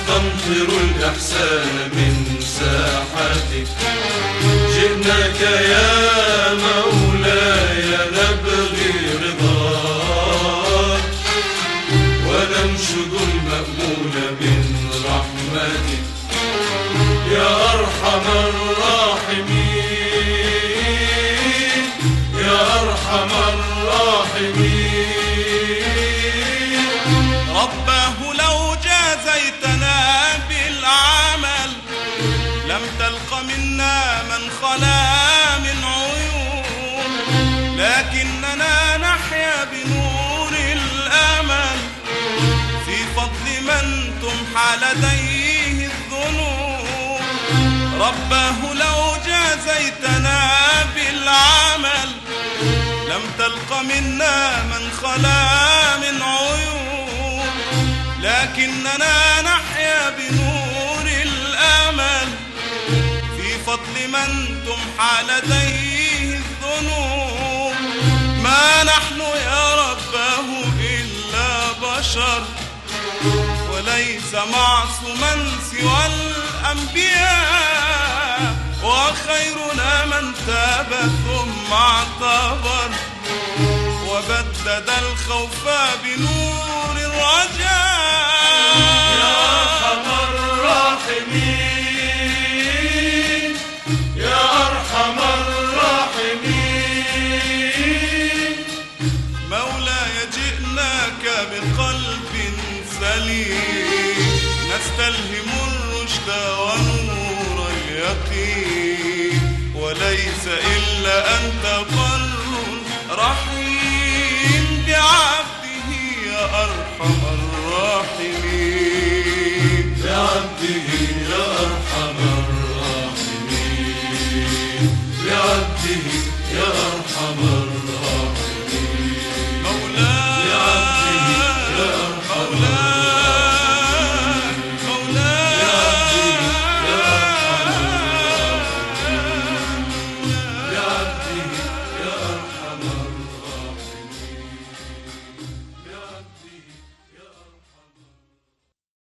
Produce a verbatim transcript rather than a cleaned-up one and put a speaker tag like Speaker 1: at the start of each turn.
Speaker 1: نستمطر الإحسان من ساحتك. جئناك يا مولاي نبغي رضاك وننشد المأمول من رحمتك. يا أرحم الراحمين يا أرحم الراحمين.
Speaker 2: رباه لو جازيتنا بالعمل لم تلق منا من خلا من عيون، لكننا نحيا بنور الأمل في فضل من تمحى لديه الذنوب. رباه لو جازيتنا بالعمل لم تلق منا من خلا من عيون، لكننا نحيا بنور الأمل في فضل من تمحى لديه الذنوب. ما نحن يا رباه إلا بشر وليس معصوما سوى الأنبياء، وخيرنا من تاب ثم اعتبر وبدد الخوف بنور الرجاء.
Speaker 1: يا أرحم الراحمين يا أرحم الراحمين.
Speaker 2: مولاي جئناك بقلب سليم نستلهم الرشد ونور اليقين، وليس إلا أنت